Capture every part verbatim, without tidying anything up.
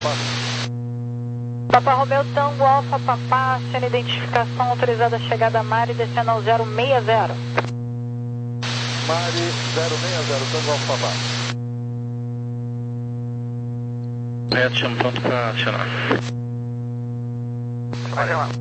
Papa Romeu Tango Alfa Papá, sendo identificação autorizada a chegada a Mari, descendo ao zero seis zero. Mari zero seis zero, Tango Alfa Papá. Reto, chamo pronto para acionar. Vai lá.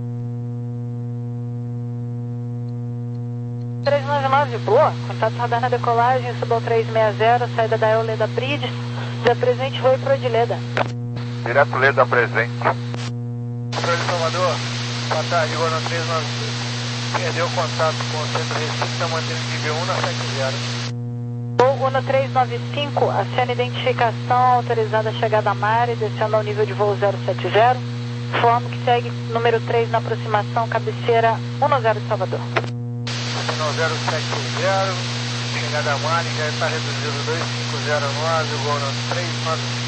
três nove nove, boa. Contato radar na decolagem, suba ao três seis zero, saída da Euleda Brides, da presente voo para Odileda. Direto Leda presente. Controle Salvador, boa tarde, Igor no três nove cinco. Perdeu contato com o centro Recife, está mantendo nível um na sete zero. Voo Uno três nove cinco, acena identificação autorizada a chegada a Mari, descendo ao nível de voo zero sete zero. Forma que segue número três na aproximação, cabeceira um zero de Salvador. Sinal zero sete zero, chegada a Mari, já está reduzido dois cinco zero nove, voo no três nove cinco.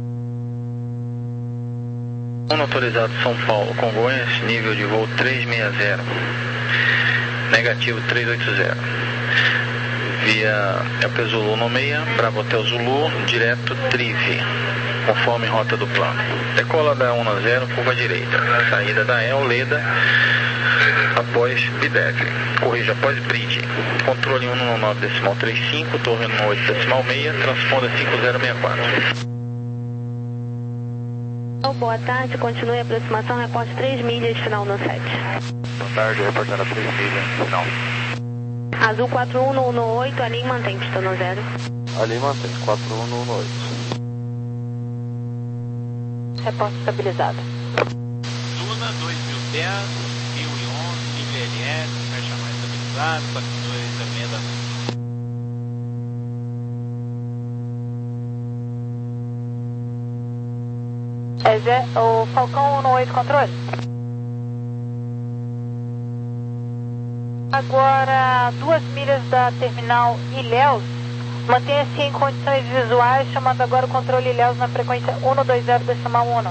Um autorizado São Paulo, Congonhas, nível de voo três seis zero. Negativo três oito zero. Via Elpe Zulu no meia, Bravo Hotel Zulu, direto Trive, conforme rota do plano. Decola da um zero, curva à direita. Saída da Euleda após Bidev. Corrija após Bridge. Controle um nove nove decimal trinta e cinco, torre um oito decimal seis, transponda cinco zero seis quatro. Boa tarde, continue a aproximação, reporte três milhas, final no sete. Boa tarde, reportando a três milhas, final. Azul quatro um um oito, ali mantém pista no zero. Ali mantém, quatro um um oito. Reporte estabilizado. Luna dois mil e dez, mil e onze, nível L S, fecha mais estabilizado, quatro dois zero seis da noite. É Zé, o Falcão um oito, controle. Agora, duas milhas da terminal Ilhéus. Mantenha-se em condições visuais, chamando agora o controle Ilhéus na frequência um dois zero decimal um.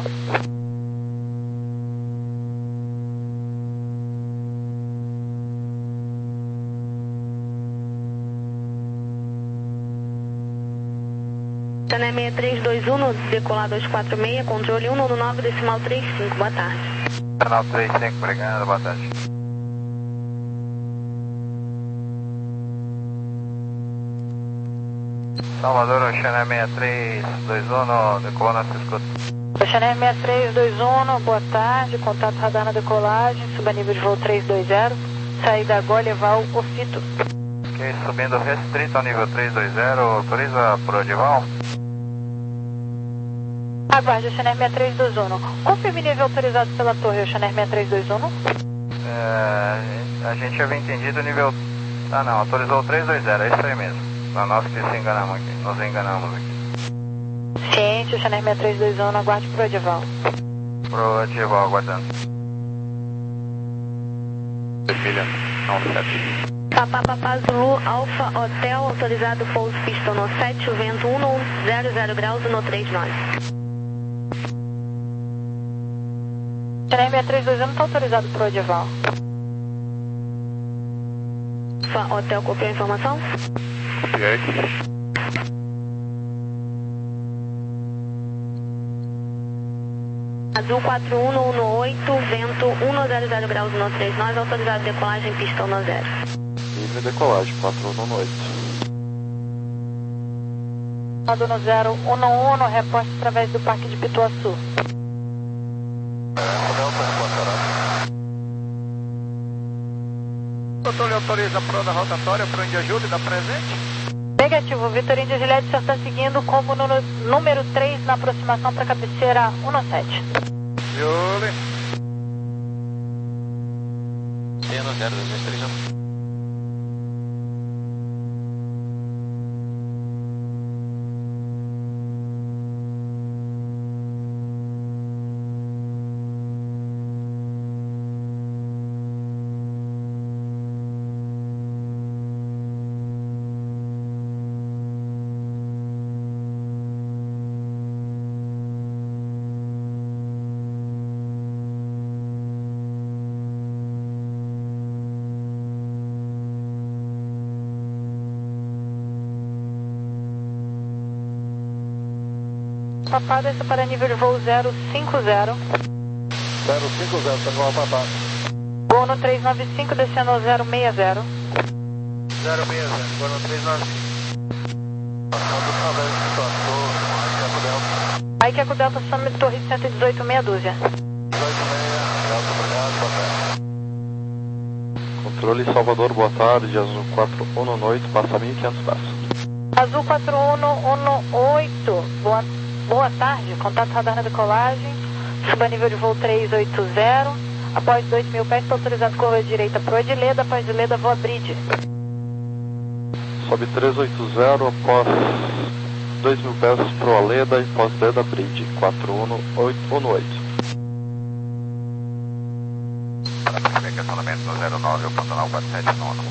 Tané seis três dois um, decolar dois quatro seis, controle um nove decimal trinta e cinco, boa tarde. Canal três cinco, obrigado, boa tarde. Salvador, Oceané seis três dois um, decolando a sua escuta. Oceané seis três dois um, boa tarde, contato radar na decolagem, suba nível de voo três dois zero, saída agora, levar o Ofito. Ok, subindo restrito ao nível três dois zero, autoriza pro Odival? Aguarde, Oceané seis três dois um. Confirme nível autorizado pela torre, Oceané seis três dois um. É, a gente havia entendido o nível... Ah não, autorizou o três dois zero, é isso aí mesmo. Não, nós que se enganamos aqui, nós enganamos aqui. Ciente, Oceané seis três dois um, aguarde pro Odival. Pro Odival, aguardando. Milha, não, sete. Papá Papá Zulu, Alfa Hotel, autorizado pouso pista no sete, o vento um zero zero graus no três nove. Oceané seis três dois um não está autorizado pro Odival. Alfa Hotel, copiou a informação? Copiei. Azul quatro um um oito, vento um zero zero graus no três nove, autorizado decolagem pista no zero. Livre decolagem, quatro um um oito. No zero um um, reporte através do Parque de Pituaçu. O doutor lhe autoriza a prova rotatória para o Índia Júlia da presente? Negativo, Vitor Índia Juliette já está seguindo como no número três na aproximação para a cabeceira um sete. Júlia. Cena zero dois três um. Papá, desça para nível de voo zero cinco zero. zero cinco zero, Tango Alfa Papá. Gol no três nove cinco, descendo ao zero seis zero. zero seis zero, agora no três nove cinco. Passando o Salete, passou, Eco Delta. Mike Eco Delta, Summit, Torre cento e dezoito, meia dúzia. dezoito seis, Delta, obrigado, boa tarde. Controle Salvador, boa tarde, Azul quatro um oito, passa mil e quinhentos passos. Azul quatro um um oito, boa, boa tarde, contato radar na decolagem, suba nível de voo três oito zero, após dois mil pés, está autorizado curva direita para o Edileda, após Edileda, voa bridge. Sobe três oito zero, após dois mil pés para o Aleda e pós Leda bridge, quatro um oito um oito. Para perceber que acionamento no zero nove, o Pantanal quatro sete nove.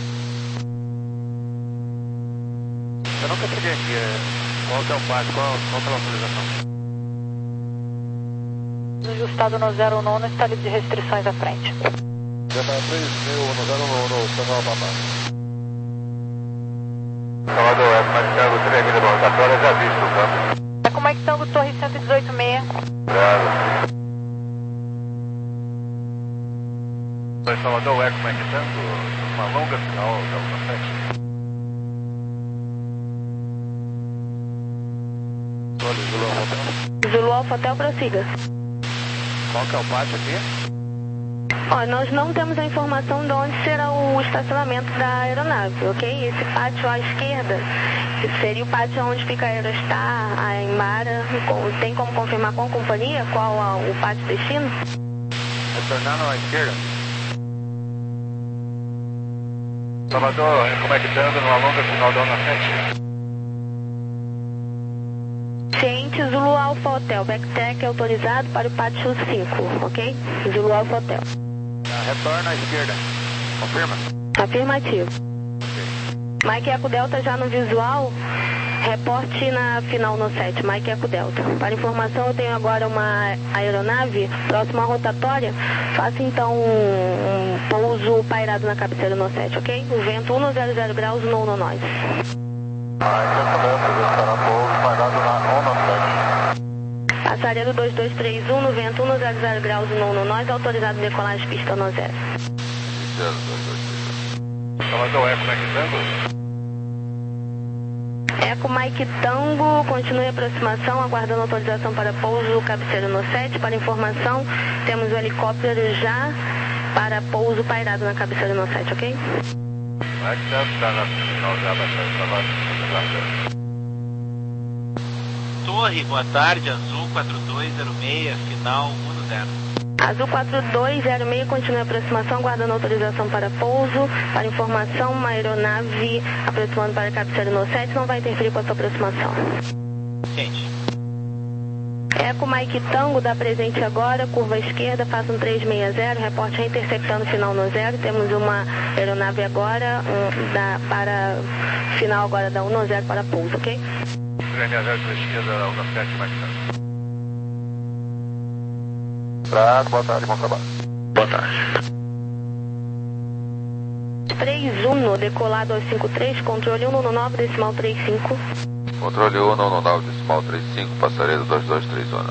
Eu nunca peguei aqui, é, qual que é o passo, qual, qual que é a autorização? Ajustado no zero nove, está livre de restrições à frente. Já está três mil no zero nove, Tango Alfa Papá. Salvador, é como é que Tango três mil de rotatória, já visto o campo. É como é que Tango Torre cento e dezoito, meia. Obrigado. Salvador, é como é que Tango, uma longa final da Alfa sete. Zulu Alfa Hotel, prossiga. Qual que é o pátio aqui? Ó, nós não temos a informação de onde será o estacionamento da aeronave, ok? Esse pátio à esquerda seria o pátio onde fica a Aerostar, a Emara. Tem como confirmar com a companhia qual a, o pátio destino? Retornando à esquerda. Salvador, como é que Tango numa longa final da Alfa sete? Ciente, Zulu Alfa Hotel, backtrack autorizado para o pátio cinco, ok? Zulu Alfa Hotel. Retorna à esquerda. Confirma? Afirmativo. Ok. Mike Eco Delta já no visual, reporte na final no sete, Mike Eco Delta. Para informação, eu tenho agora uma aeronave próxima à rotatória, faça então um, um pouso pairado na cabeceira no sete, ok? O vento um zero zero graus, no no nós. Passaredo dois dois três um, no vento um zero zero graus, no no nós, autorizado decolagem pista no zero. Salvador, é como é que Tango? Eco Mike Tango, continue a aproximação, aguardando autorização para pouso cabeceira no sete. Para informação, temos o helicóptero já para pouso pairado na cabeceira no sete, ok? Mike Tango está na final já, bastante trabalho. Torre, boa tarde, Azul quatro dois zero seis, final um zero. Azul quatro dois zero seis, continue a aproximação, aguardando autorização para pouso. Para informação, uma aeronave aproximando para a cabeceira no sete, não vai interferir com a sua aproximação. Gente. Eco Mike Tango, dá presente agora, curva esquerda, faça um três seis zero, reporte interceptando final no zero. Temos uma aeronave agora, um, da, para final agora da um zero para pouso, ok? três seis zero para a esquerda, Alfa sete, Mike Tango. Boa tarde, bom trabalho. Boa tarde. três um, decolado aos cinco três, controle um um nove, decimal três cinco. Controle um um nove, decimal três cinco, passaredo dois dois três um.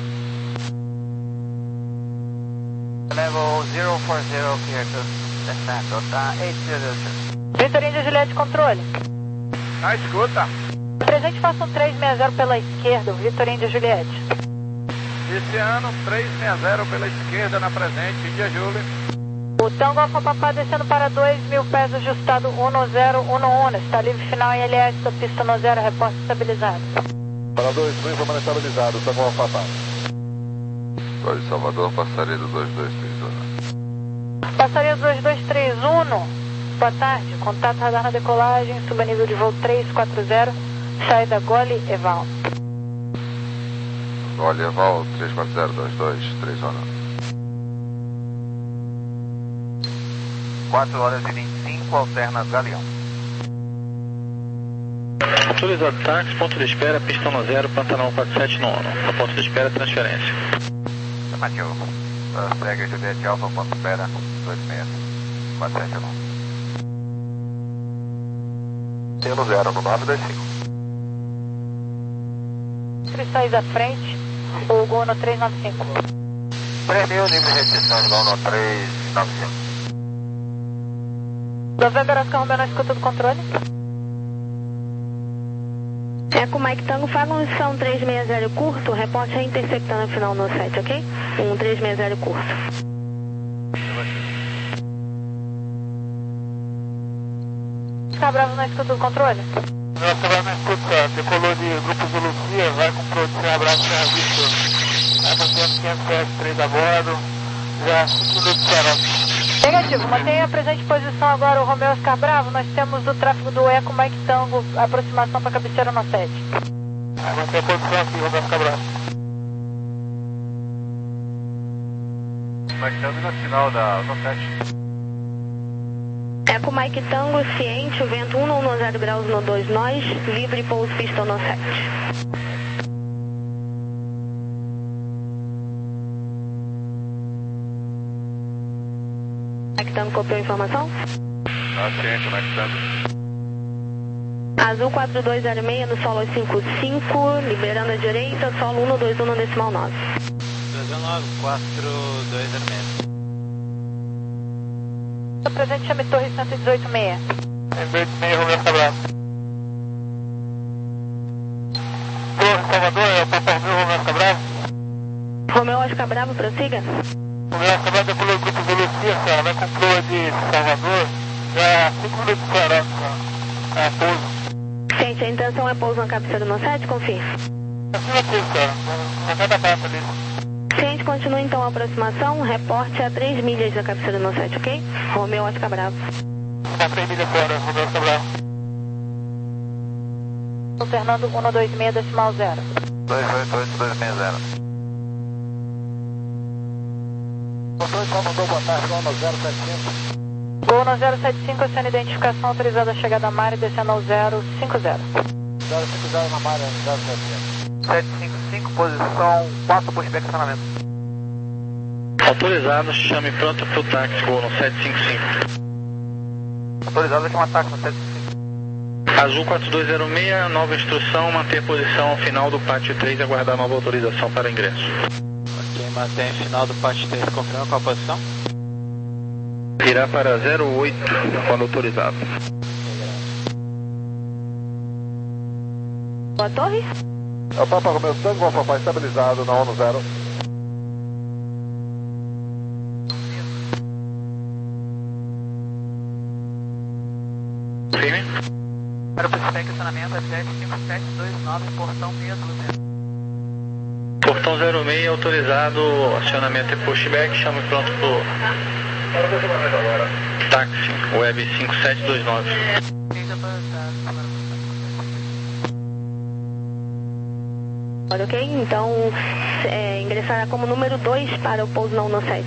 Level zero four zero, clear to descent, tá oito zero zero. Vitorino de Juliette, controle. Ah, escuta. Presente, faça um três seis zero pela esquerda, Vitorino de Juliette. Esse ano, três seis zero pela esquerda na presente, Índia Júlia. O Tango Alfa Papá descendo para dois mil pés, ajustado um zero um um, está livre final em L S da pista no zero, reporte estabilizado. Para dois mil, vamos estabilizado, Tango Alfa Papá. Torre Salvador, passaredo dois dois três um. Passaria dois dois três um, boa tarde, contato radar na decolagem, suba nível de voo três quatro zero, saída Gole Eval. Gole Eval, três quatro zero dois dois três um. quatro horas e vinte e cinco, alterna Galeão. Autorizado táxi, ponto de espera, pista no zero, Pantanal quatro sete nove. A ponto de espera, transferência. Afirmativo. Segue Juliette Alfa, ponto de espera, dois seis quatro sete nove. Selo zero no nove dois cinco. Cristais à frente, O Gol no três nove cinco. três mil, nível de restrição de Gol no três nove cinco. November Oscar Romeo na escuta do controle. Eco Mike Tango, Fagunção três seis zero curto, reporte a interceptando final no sete, ok? Um três seis zero curto. Oscar Bravo na escuta do controle. Oscar Bravo na escuta, decolou de Grupo Zulucia, vai com produção, abraço serviço. Vai mantendo quinhentos S três a bordo, já cinco minutos de serão. Negativo, mantenha a presente posição agora o Romeo Oscar Bravo, nós temos o tráfego do Eco Mike Tango, aproximação para cabeceira no sete. Vai manter a posição aqui, Romeo Oscar Bravo. Mike Tango na final da no sete. Eco Mike Tango, ciente, o vento um não zero graus no dois nós, livre pouso pistão no sete. Mike Tango copiou a informação? Ah, ciente, Mike Tango. Azul quatro dois zero seis no solo cinco cinco, liberando a direita, solo um dois um no decimal nove. dois nove, quatro dois zero seis. Presente, chame Torre cento e dezoito seis. cento e dezoito seis, Romeo Oscar Bravo. Torre Salvador, é o Papa Romeo, Romeo Oscar Bravo. Romeo Oscar Bravo, prossiga. Romeo Oscar Bravo decolou do Grupo Zulucia, senhora, vai com proa de Salvador, já cinco minutos de serão, é pouso. Gente, a intenção é pouso na cabeceira no sete, confia. Assim é pouso, senhora, na cada bata ali. Ciente, continua então a aproximação, reporte a três milhas da cabeceira no sete, ok? Romeo Oscar Bravo. Está três milhas fora, Romeo Oscar Bravo. Fernando um dois seis decimal zero. dois oito oito dois seis zero. Controle Salvador, boa tarde, Gol no zero sete cinco. Gol no zero sete cinco, sendo identificação autorizada a chegada a Mari, descendo ao zero cinco zero. zero cinco zero na Mari, zero sete cinco. sete cinco cinco, posição quatro, pushback acionamento. Autorizado, chame pronto para o táxi, Gol no sete cinco cinco. Autorizado, chama táxi no sete cinco cinco. Azul quatro dois zero seis, nova instrução, manter posição ao final do pátio três e aguardar nova autorização para ingresso. Ok, mantém final do pátio três, confirma qual a posição? Irá para zero oito, quando autorizado. Boa torre? É o Papa Romeo Tango, Alfa estabilizado na ONU zero. Firme. Para o pushback acionamento é sete cinco sete dois nove, portão meia dúzia. Portão zero seis, autorizado, acionamento e pushback, chame pronto para o táxi, web cinco sete dois nove. Ok, então é, ingressará como número dois para o pouso não no sete.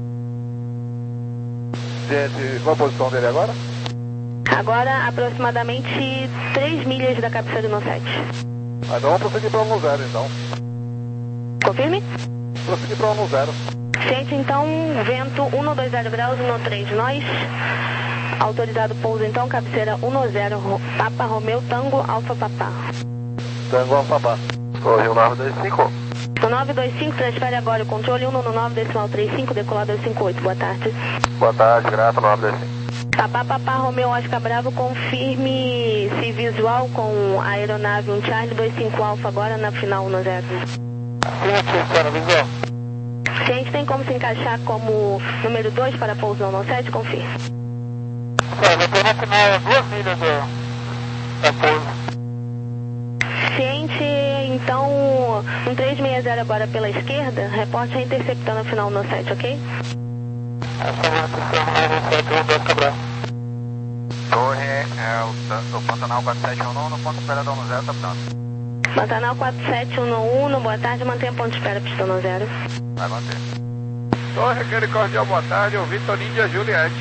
Gente, qual a posição dele agora? Agora aproximadamente três milhas da cabeceira no sete. Ah, então vamos prosseguir para ONU zero, então. Confirme? Prosseguir para ONU zero. Ciente, então, vento um dois zero graus, um três nós. Autorizado pouso, então, cabeceira um zero, Papa Romeo Tango, Alfa Papá. Tango Alfa Papá. Corre o nove dois cinco. No nove dois cinco, transfere agora o controle um no nove decimal três cinco, decolador cinco oito. Boa tarde. Boa tarde, grato, nove dois cinco. Papá Papá Romeo Oscar Bravo, confirme se visual com a aeronave um Charlie dois cinco Alfa agora na final um zero. Sim, aqui, senhora, visual. Ciente, tem como se encaixar como número dois para pouso não no sete? Confirme. Senhora, vai ter no final duas milhas do, da pouso. Ciente, então, um três seis zero agora pela esquerda, reporte a interceptando a final no sete, ok? Essa é a posição no sete, Romeo Oscar Bravo. Torre é o, o Pantanal quatro sete um no ponto operador no zero, tá pronto. Pantanal quatro sete um um, boa tarde, mantenha ponto de espera, pistão no zero. Vai manter. Torre, aquele cordial, boa tarde, o Vitor Índia Juliette.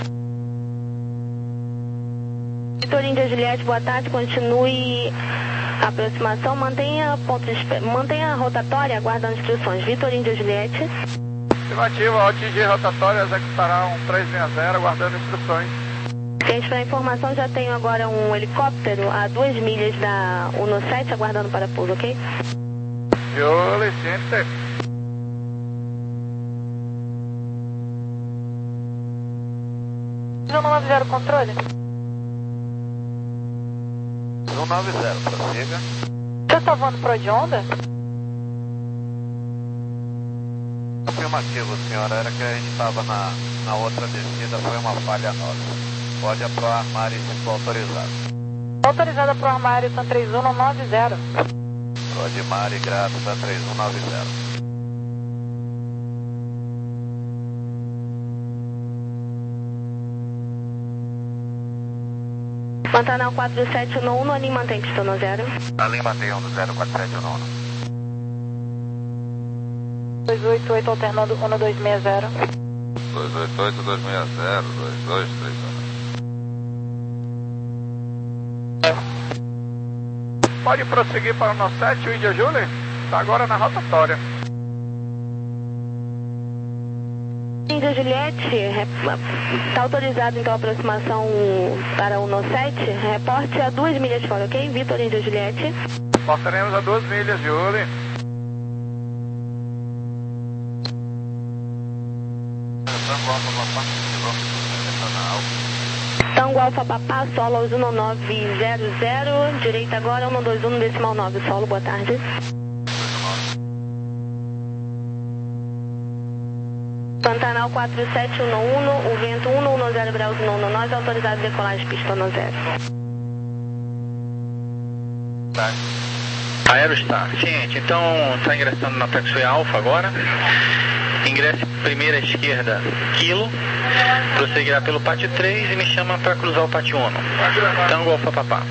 Vitor Índia Juliette, boa tarde, continue a aproximação, mantenha ponto de espera, mantenha a rotatória, aguardando instruções. Vitor Índia Juliette. Estimativa, ao atingir rotatória, executará um três seis zero, aguardando instruções. Gente, para informação, já tenho agora um helicóptero a duas milhas da U N O sete, aguardando para pouso, ok? Julie, ciente. um nove zero, controle. um nove zero, prossiga. Você está voando pro de onda? Afirmativo, senhora. Era que a gente estava na, na outra descida, foi uma falha nossa. Pode aproarmar e se for autorizado. Autorizada pro armário, Tan três um nove zero. Pode mar e grato, Tan três um nove zero. Pantanal quatro sete um um, Anim mantém pista no zero. Anim mantém um do zero quatro sete um um. dois oito oito, alternando um dois seis zero. dois oito oito, dois seis zero, dois dois três zero. Pode prosseguir para o nosso sete, o Índia Julie. Está agora na rotatória. Índia Juliette, está autorizado então a aproximação para o No sete. Reporte a duas milhas fora, ok? Vitor, Índia Juliette. Reportaremos a duas milhas, Julie. Tango Alfa Papá, solo aos um nove zero zero, direita agora, um dois um decimal nove, solo, boa tarde. Pantanal quatro sete um um, o vento um um zero graus no nove, autorizado decolagem pista no zero. Aerostar, ciente. Então, está ingressando na taxiway Alfa agora. Ingresse primeira à esquerda, quilo. Prosseguirá pelo pátio três e me chama para cruzar o pátio um. Tango Alfa Papá.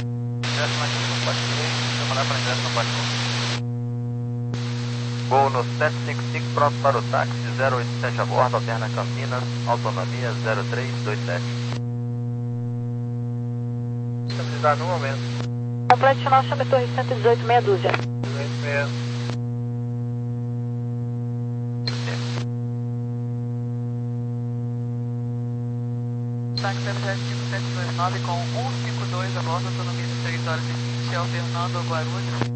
Voo no sete cinco cinco, pronto para o táxi, zero oito sete a bordo, alterna Campinas, autonomia zero três dois sete. Estabilidade no momento. Complete final, chame Torre cento e dezoito, meia dúzia. dezoito, meia. Táxi zero sete cinco sete dois nove com cento e cinquenta e dois a bordo, autonomia de três horas e vinte, alternando Guarulhos.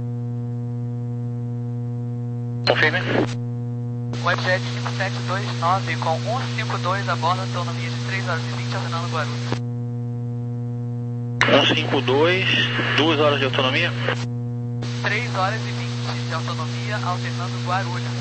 Confirme. Webjet cinco sete dois nove com cento e cinquenta e dois a bordo, autonomia de três horas e vinte, alternando Guarulhos. cento e cinquenta e dois, duas horas de autonomia? três horas e vinte de autonomia, alternando Guarulhos.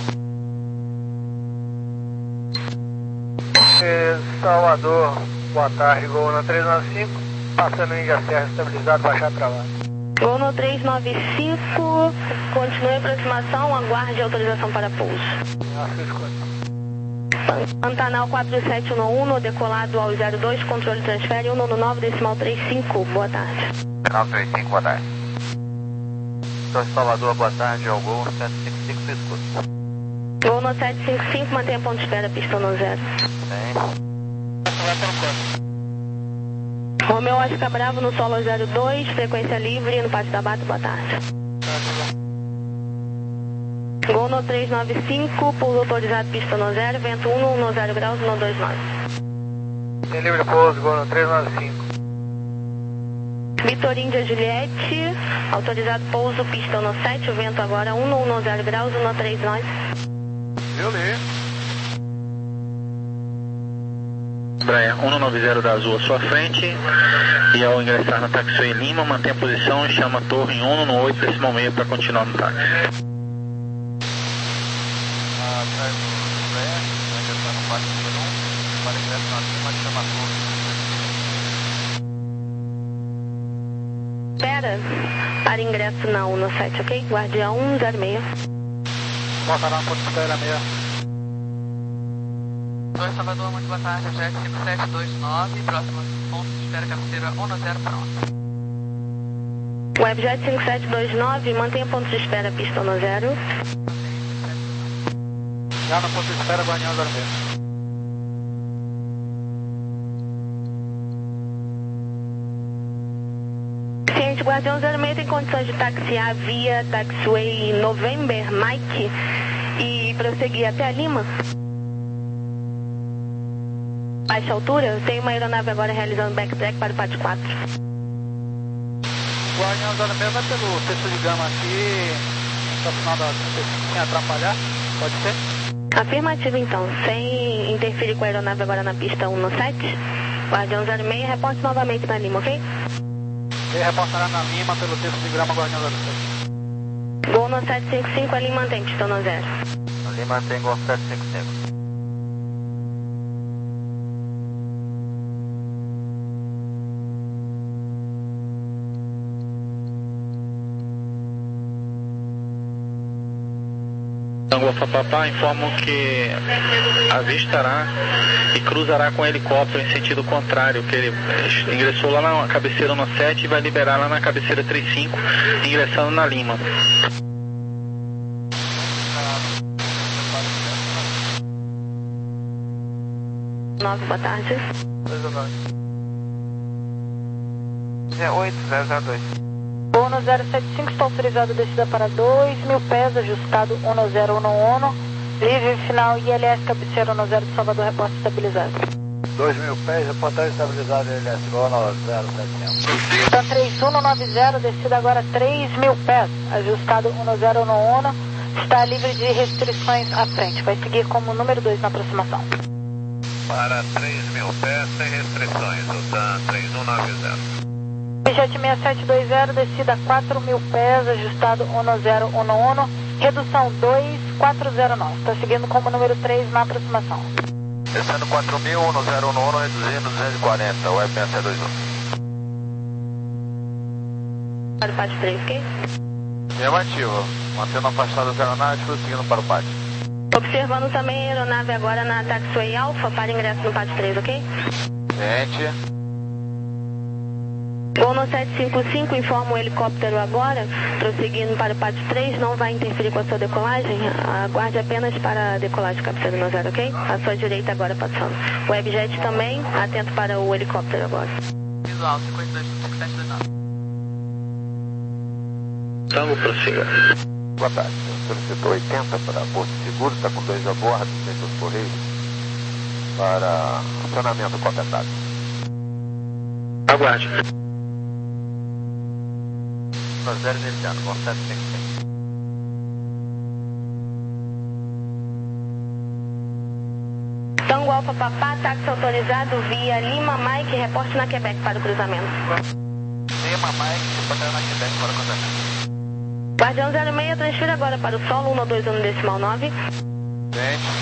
Salvador, boa tarde, Gol no três nove cinco, passando em Índia Serra, estabilizado, baixar travado. Gol no três nove cinco, continue a aproximação, aguarde autorização para pouso. Nossa, escuta. Pantanal quatro sete um um, decolado ao zero dois, controle transfere um nove decimal três cinco, boa tarde. nove três cinco, boa tarde. Torre Salvador, boa tarde, ao Gol sete cinco cinco, se escuta. Gol no sete cinco cinco, mantenha ponto de espera, pista no zero. Bem. Romeu Oscar Bravo no solo zero dois, frequência livre no Pátio da Bata, boa tarde. Gol no três nove cinco, pouso autorizado, pista no zero, vento um no zero graus, no dois nove. Tem livre pouso, Gol no três nove cinco. Vitor Índia Juliette, autorizado pouso, pista no sete, o vento agora um no zero graus, no três nove. Julie. Praia um nove zero da Azul à sua frente, e ao ingressar na taxiway Lima, mantém a posição e chama a torre em um no oito decimal meio para continuar no táxi. Atrás do Praia, ainda está no pátio número um, para ingresso na Lima, chama a torre. Espera para ingresso na um no sete, ok? Guardião um zero seis. Bota na ponta de espera meia. Torre Salvador, muito boa tarde, Jet cinco sete dois nove, próximo ponto de espera, cabeceira um zero, pronto. Webjet cinco sete dois nove, mantenha ponto de espera, pista no zero. Já na ponta de espera, Guardião zero seis. Ciente, Guardião zero seis tem condições de taxiar via taxiway November Mike e prosseguir até a Lima? Baixa altura, tem uma aeronave agora realizando backtrack para o pátio quatro. Guardião zero seis vai pelo texto de gama aqui, até o final da trinta e cinco sem atrapalhar, pode ser? Afirmativo então, sem interferir com a aeronave agora na pista um no sete. Guardião zero seis, reporte novamente na Lima, ok? Ele reportará na Lima pelo texto de grama Guardião zero sete. Gol no sete cinco cinco, ali mantém pista no zero. Ali mantém Gol sete cinco cinco. Tango Alfa Papá informam que avistará e cruzará com o helicóptero em sentido contrário, que ele ingressou lá na cabeceira no sete e vai liberar lá na cabeceira trinta e cinco, ingressando na Lima. nove, boa tarde. oito zero zero dois. Gol no zero sete cinco, está autorizado descida para dois mil pés, ajustado um zero um um, livre final I L S, cabeceira um zero de Salvador, reporte estabilizado. dois mil pés, reportagem estabilizada I L S, Gol no zero sete cinco. Está três um nove zero, descida agora três mil pés, ajustado um zero um um, está livre de restrições à frente, vai seguir como número dois na aproximação. Para três mil pés, sem restrições, o T A M três um nove zero. Jet seis sete dois zero, descida quatro mil pés, ajustado um zero um um, redução dois quatro zero nove, está seguindo como número três na aproximação. Descendo quatro mil, um zero um um, reduzindo duzentos e quarenta, web seis dois um. Para o pátio três, ok? Afirmativo, mantendo afastado as aeronáuticas, seguindo para o pátio. Observando também a aeronave agora na taxiway Alfa para ingresso no pátio três, ok? Gente. Gol no sete cinco cinco, informa o helicóptero agora, prosseguindo para o pátio três, não vai interferir com a sua decolagem, aguarde apenas para a decolagem cabeceira no zero, ok? À sua direita agora passando. O Webjet também, atento para o helicóptero agora. Visual, cinquenta e dois, cinquenta e sete, dezenove. Tango, prossiga. Boa tarde, solicitou oitenta para Porto Seguro, está com dois a bordo, tem os correios, para acionamento completado. Aguarde. zero iniciando, com sete cinco cinco. Tango Alfa Papá, táxi autorizado via Lima Mike, reporte na Quebec para o cruzamento. Lima Mike, reportagem na Quebec para o cruzamento. Guardião zero seis, transfira agora para o solo um dois um decimal nove. Gente.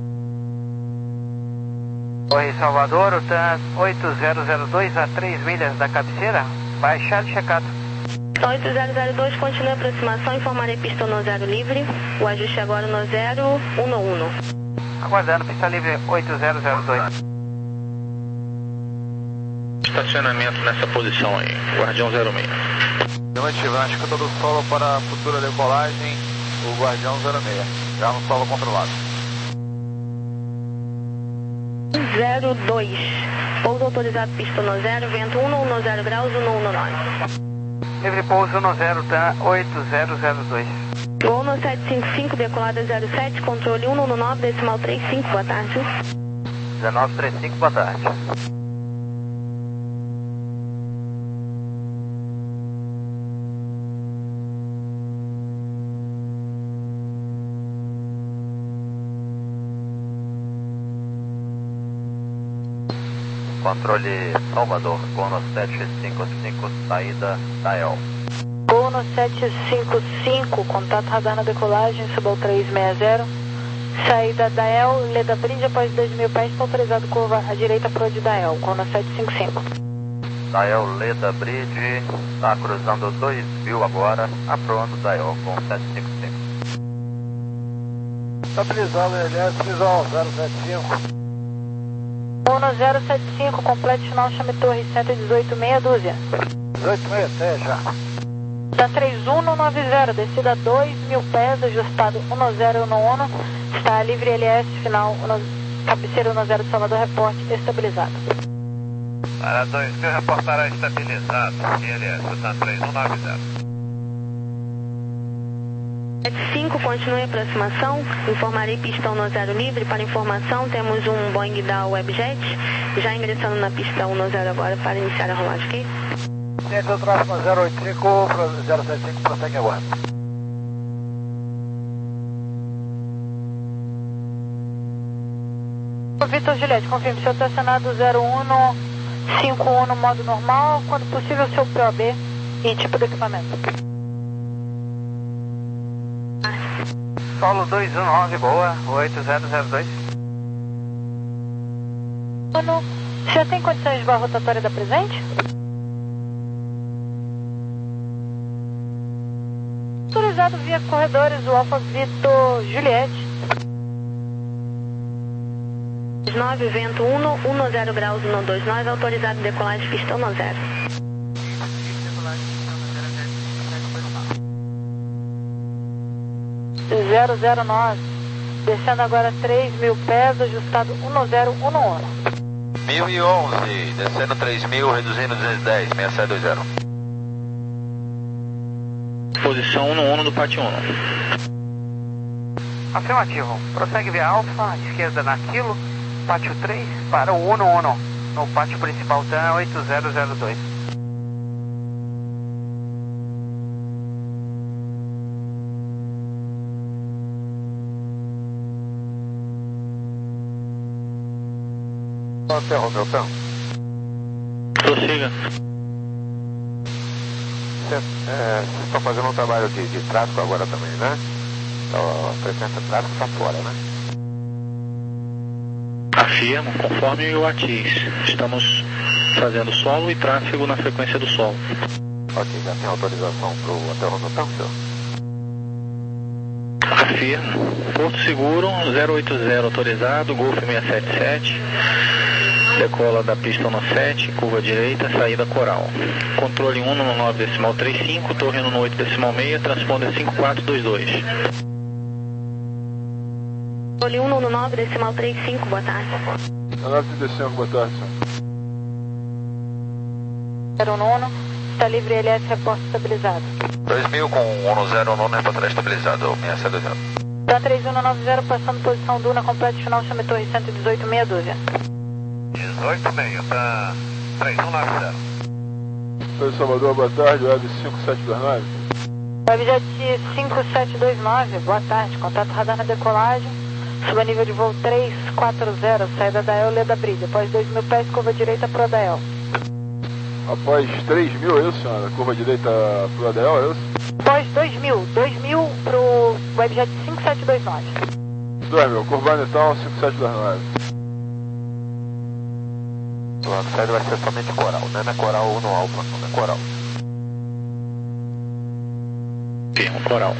Oi, Salvador, o T A M oito zero zero dois a três milhas da cabeceira, baixado e checado. oito zero zero dois, continue a aproximação, informarei pista no zero livre, o ajuste agora no zero um um. Aguardando, pista livre oito zero zero dois. Estacionamento nessa posição aí, Guardião zero seis. Afirmativo, na escuta do solo para a futura decolagem, o Guardião zero seis, já no solo controlado. zero dois, pouso autorizado pista no zero, vento um um zero graus, um um nove. Livre pouso no zero, tá oito zero zero dois. Gol no sete cinco cinco, decolada zero sete, controle um um nove, decimal três cinco, boa tarde. dezenove trinta e cinco, boa tarde. Controle Salvador, Gono sete cinco cinco, saída da E L. Gono sete cinco cinco, contato radar na decolagem, suba três seis zero. Saída da E L, Leda Bridge após dois mil pés, está autorizado curva à direita para o de da E L, Gono sete cinco cinco. Da E L, Leda Bridge, está cruzando dois mil agora, aprovando da E L com sete cinco cinco. Estabilizado, L S, visual zero sete cinco. Gono zero sete cinco, complete final, chame torre cento e dezoito, meia dúzia. dezoito meia, até já. Da três um nove zero, descida dois mil pés, ajustado um zero um um, está livre L S, final, cabeceira um zero de Salvador, reporte estabilizado. Para dois mil, reportará estabilizado, L S, T A M três um nove zero. sete cinco, continue a aproximação, informarei pistão no zero livre, para informação temos um Boeing da Webjet, já ingressando na pista um zero agora para iniciar a rolagem, ok? Ciência do tráfego zero oito cinco, zero sete cinco, prossegue agora. Vitor Juliette, confirme, o senhor está acionado zero um cinco um no modo normal, quando possível seu P O B e tipo de equipamento. Solo dois um nove, boa, oito zero zero dois. Ano, já tem condições de voar rotatória da presente? Autorizado via corredores, o Alfa Vitor Juliette. nove, vento um, zero graus, um dois nove, autorizado decolagem pista um zero. zero zero nove, descendo agora três mil pés, ajustado um zero um um. mil e onze, descendo três mil, reduzindo duzentos e dez, seis sete dois zero. Posição um um do pátio um. Afirmativo, prossegue via Alfa, esquerda na Kilo, pátio três, para o um um, no pátio principal T A oito zero zero dois. Até Romilton. Prossiga. Vocês é, estão fazendo um trabalho de, de tráfego agora também, né? Então, a frequência de tráfego está fora, né? Afirmo, conforme o ATIS. Estamos fazendo solo e tráfego na frequência do solo. Ok, já tem autorização para o Hotel Romilton, senhor? Afirmo. Porto Seguro, zero oito zero autorizado, Golf seiscentos e setenta e sete. Decola da pista um sete, curva direita, saída coral. Controle um no nove decimal trinta e cinco, torre no oito decimal seis, transponder cinco quatro dois dois. Controle um no nove decimal trinta e cinco, boa tarde. nove trinta e cinco, boa tarde, senhor. zero um um, está livre L S, reporte estabilizado. dois mil com um zero um, reportar estabilizado, seis sete dois zero. Tá três um nove zero, passando posição Duna, completo final, chame torre cento e dezoito, meia dúzia. dezoito meio, tá três um nove zero. Oi, Salvador, boa tarde, Web cinco sete dois nove. Webjet cinco sete dois nove, boa tarde, contato radar na decolagem, suba nível de voo três quatro zero, saída da El, Leda Brilha, após dois mil pés, curva direita pro Adael. Após três mil, é isso, senhora? Curva direita pro Adael, é isso? Após dois mil, dois mil pro Webjet cinco sete dois nove. dois mil, curva então cinco sete dois nove. O lado sério vai ser somente coral, né? Não é coral ou no alfa, não é coral. Firmo, coral.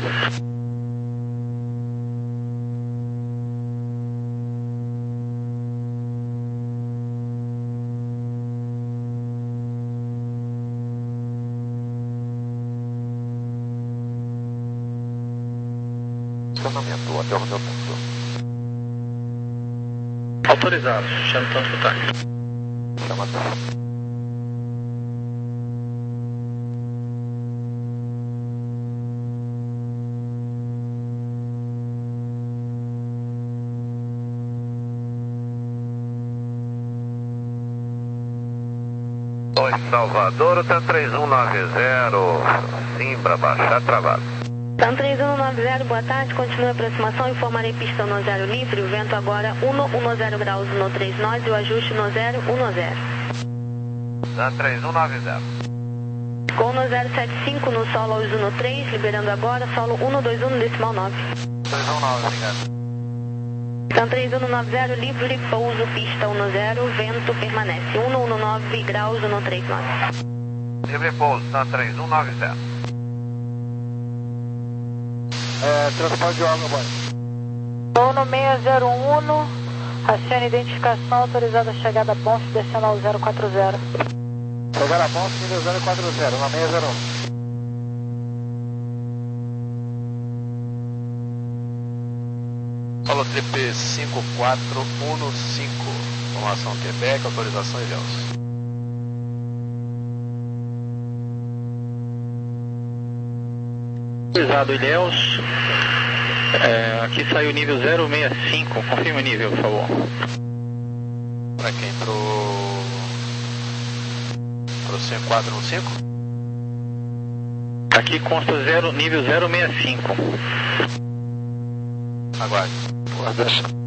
Estacionamento, até o meu ponto. Autorizado, chame tanto escutar. Chama a Oi, Salvador, tá três um nove zero, sim, para baixar travado. TAM três um nove zero, boa tarde, continua a aproximação, informarei pista um zero livre, o vento agora um zero graus no três nós e o ajuste no zero um zero. Tá três um nove zero. Com no zero sete cinco no solo ao Juno três, liberando agora, solo um dois um no decimal nove. três um nove, obrigado. TAM três um nove zero, livre, pouso, pista um zero, vento permanece, um nove graus no três nove. Livre pouso, tá três um nove zero. É, transporte de água, boy. Voo no seis zero um, acione identificação, autorizada a chegada a Bonf, descendo ao zero quatro zero. Chegada a Bonf, nível zero quatro zero, na seis zero um. Paulo Trip cinco quatro um cinco, formação Quebec, autorização Ilhéus. Autorizado Ilhéus, é, aqui saiu o nível zero seis cinco, confirma o nível, por favor. Para quem? Pro... Pro cinco quatro um cinco? Aqui consta zero, nível zero seis cinco. Aguarde.